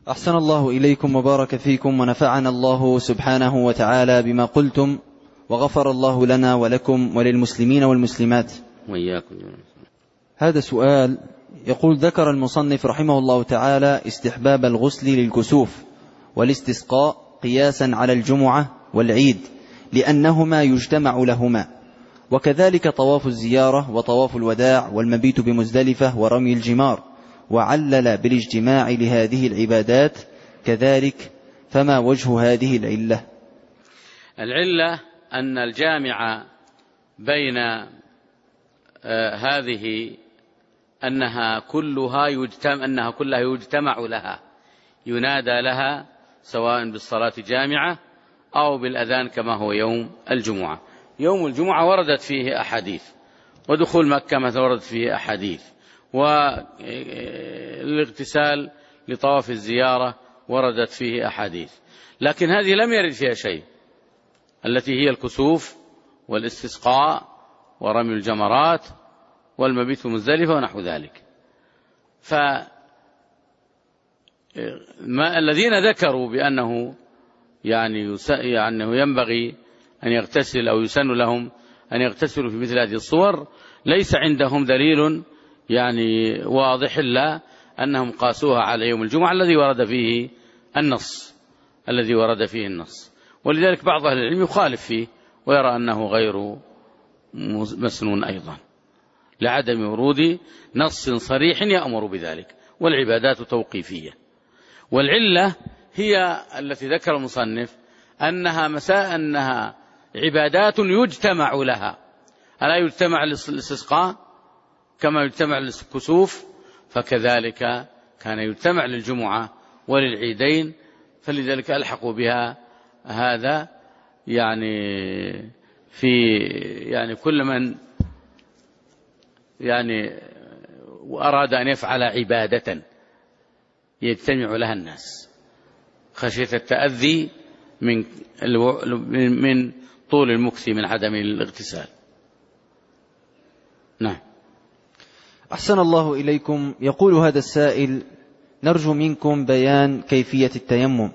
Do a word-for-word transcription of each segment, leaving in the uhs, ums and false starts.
أحسن الله إليكم وبارك فيكم ونفعنا الله سبحانه وتعالى بما قلتم، وغفر الله لنا ولكم وللمسلمين والمسلمات وإياكم. هذا سؤال يقول: ذكر المصنف رحمه الله تعالى استحباب الغسل للكسوف والاستسقاء قياسا على الجمعة والعيد لأنهما يجتمع لهما، وكذلك طواف الزيارة وطواف الوداع والمبيت بمزدلفة ورمي الجمار، وعلل بالاجتماع لهذه العبادات كذلك، فما وجه هذه العلة؟ العلة أن الجامع بين آه هذه أنها كلها يجتمع أنها كلها يجتمع لها، ينادى لها سواء بالصلاة جامعة أو بالأذان كما هو يوم الجمعة. يوم الجمعة وردت فيه أحاديث، ودخول مكة مثلا وردت فيه أحاديث، والاغتسال لطواف الزيارة وردت فيه أحاديث، لكن هذه لم يرد فيها شيء، التي هي الكسوف والاستسقاء ورمي الجمرات والمبيت في مزدلفة ونحو ذلك. فالذين ذكروا بأنه يعني يعني ينبغي أن يغتسل أو يسن لهم أن يغتسلوا في مثل هذه الصور ليس عندهم دليل يعني واضح إلا أنهم قاسوها على يوم الجمعة الذي ورد فيه النص الذي ورد فيه النص ولذلك بعض أهل العلم يخالف فيه ويرى أنه غير مسنون أيضا لعدم ورود نص صريح يأمر بذلك، والعبادات توقيفية. والعلة هي التي ذكر المصنف أنها مساء أنها عبادات يجتمع لها، ألا يجتمع للاستسقاء كما يجتمع للكسوف، فكذلك كان يجتمع للجمعة وللعيدين، فلذلك ألحقوا بها هذا يعني في يعني كل من يعني وأراد أن يفعل عبادة يجتمع لها الناس خشية التأذي من من طول المكث من عدم الاغتسال. نعم. أحسن الله إليكم. يقول هذا السائل: نرجو منكم بيان كيفية التيمم.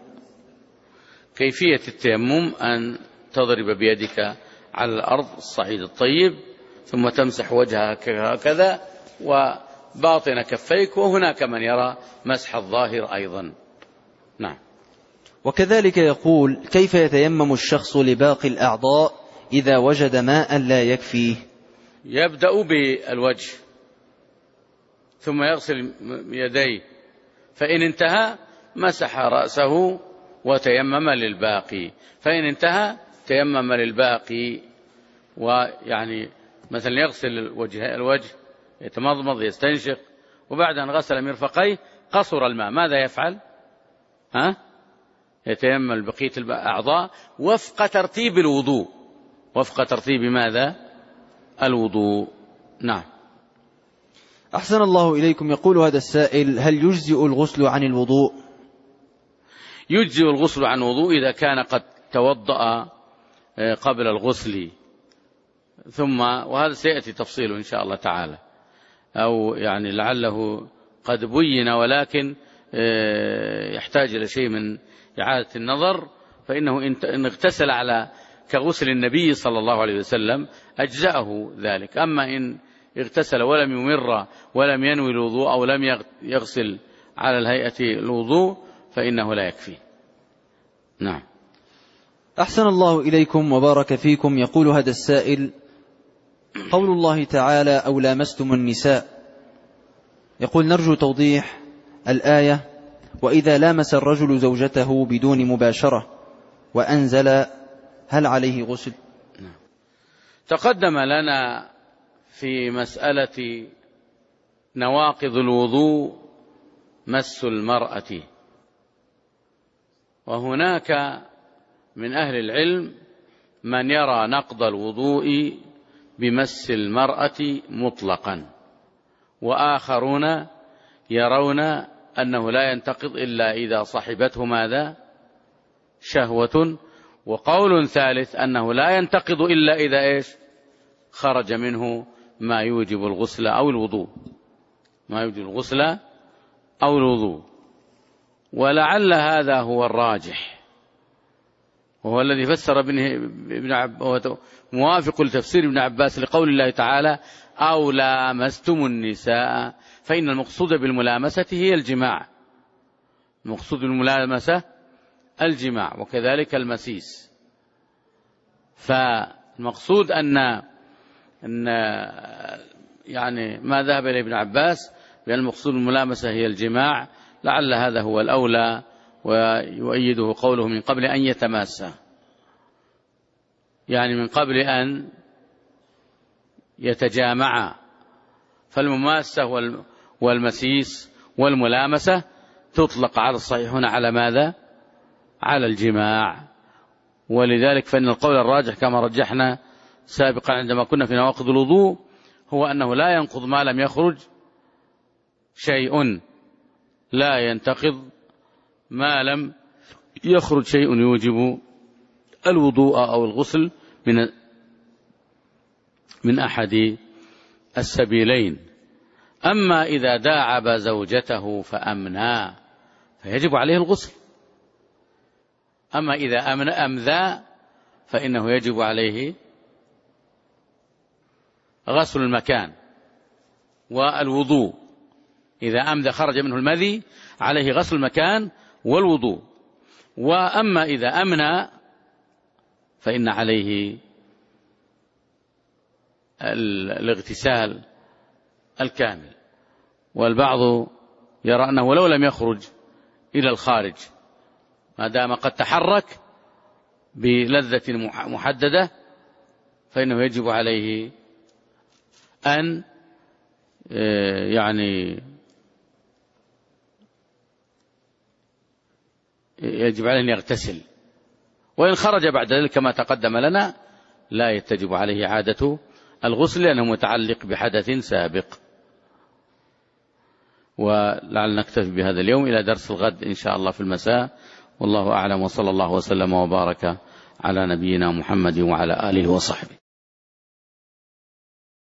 كيفية التيمم أن تضرب بيدك على الأرض الصعيد الطيب ثم تمسح وجهك هكذا وباطن كفيك، وهناك من يرى مسح الظاهر أيضا. نعم. وكذلك يقول: كيف يتيمم الشخص لباقي الأعضاء إذا وجد ماء لا يكفيه؟ يبدأ بالوجه ثم يغسل يديه، فإن انتهى مسح رأسه وتيمم للباقي، فإن انتهى تيمم للباقي. ويعني مثلا يغسل الوجه, الوجه يتمضمض يستنشق، وبعد أن غسل مرفقيه قصر الماء، ماذا يفعل؟ ها؟ يتيمم بقية الأعضاء وفق ترتيب الوضوء، وفق ترتيب ماذا؟ الوضوء. نعم. أحسن الله إليكم. يقول هذا السائل: هل يجزئ الغسل عن الوضوء؟ يجزئ الغسل عن الوضوء إذا كان قد توضأ قبل الغسل، ثم وهذا سيأتي تفصيله إن شاء الله تعالى، أو يعني لعله قد بين ولكن يحتاج إلى شيء من إعادة النظر، فإنه إن اغتسل على كغسل النبي صلى الله عليه وسلم أجزأه ذلك، أما إن اغتسل ولم يمر ولم ينوي الوضوء أو لم يغسل على الهيئة الوضوء فإنه لا يكفي. نعم. أحسن الله إليكم وبارك فيكم. يقول هذا السائل: قول الله تعالى: أو لامستم النساء، يقول: نرجو توضيح الآية: وإذا لامس الرجل زوجته بدون مباشرة، وأنزل، هل عليه غسل؟ نعم. تقدم لنا في مسألة نواقض الوضوء مس المرأة، وهناك من أهل العلم من يرى نقض الوضوء بمس المرأة مطلقا، وآخرون يرون أنه لا ينتقض إلا إذا صحبته ماذا؟ شهوة، وقول ثالث أنه لا ينتقض إلا إذا إيش؟ خرج منه ما يوجب الغسل أو الوضوء، ما يوجب الغسل أو الوضوء. ولعل هذا هو الراجح، وهو الذي فسر ابن عباس، موافق لتفسير ابن عباس لقول الله تعالى أو لامستم النساء، فإن المقصود بالملامسة هي الجماع، المقصود بالملامسة الجماع، وكذلك المسيس. فالمقصود أن أن يعني ما ذهب إليه ابن عباس بأن المقصود بالملامسة هي الجماع، لعل هذا هو الأولى، ويؤيده قوله من قبل أن يتماسا، يعني من قبل أن يتجامعا. فالمماسة والمسيس والملامسة تطلق على الصحيح هنا على ماذا؟ على الجماع. ولذلك فإن القول الراجح كما رجحنا سابقا عندما كنا في نواقض الوضوء هو أنه لا ينقض ما لم يخرج شيء، لا ينتقض ما لم يخرج شيء يوجب الوضوء أو الغسل من من أحد السبيلين. أما إذا داعب زوجته فأمنى فيجب عليه الغسل، أما إذا أمن أمذى فإنه يجب عليه غسل المكان والوضوء. إذا أمذى خرج منه المذي عليه غسل المكان والوضوء. وأما إذا أمنى فإن عليه الاغتسال الكامل. والبعض يرى أنه لو لم يخرج إلى الخارج ما دام قد تحرك بلذة محددة فإنه يجب عليه أن يعني يجب عليه أن يغتسل. وإن خرج بعد ذلك كما تقدم لنا لا يتجب عليه عادة الغسل لأنه متعلق بحدث سابق. ولعل نكتفي بهذا اليوم إلى درس الغد إن شاء الله في المساء، والله أعلم، وصلى الله وسلم وبارك على نبينا محمد وعلى آله وصحبه.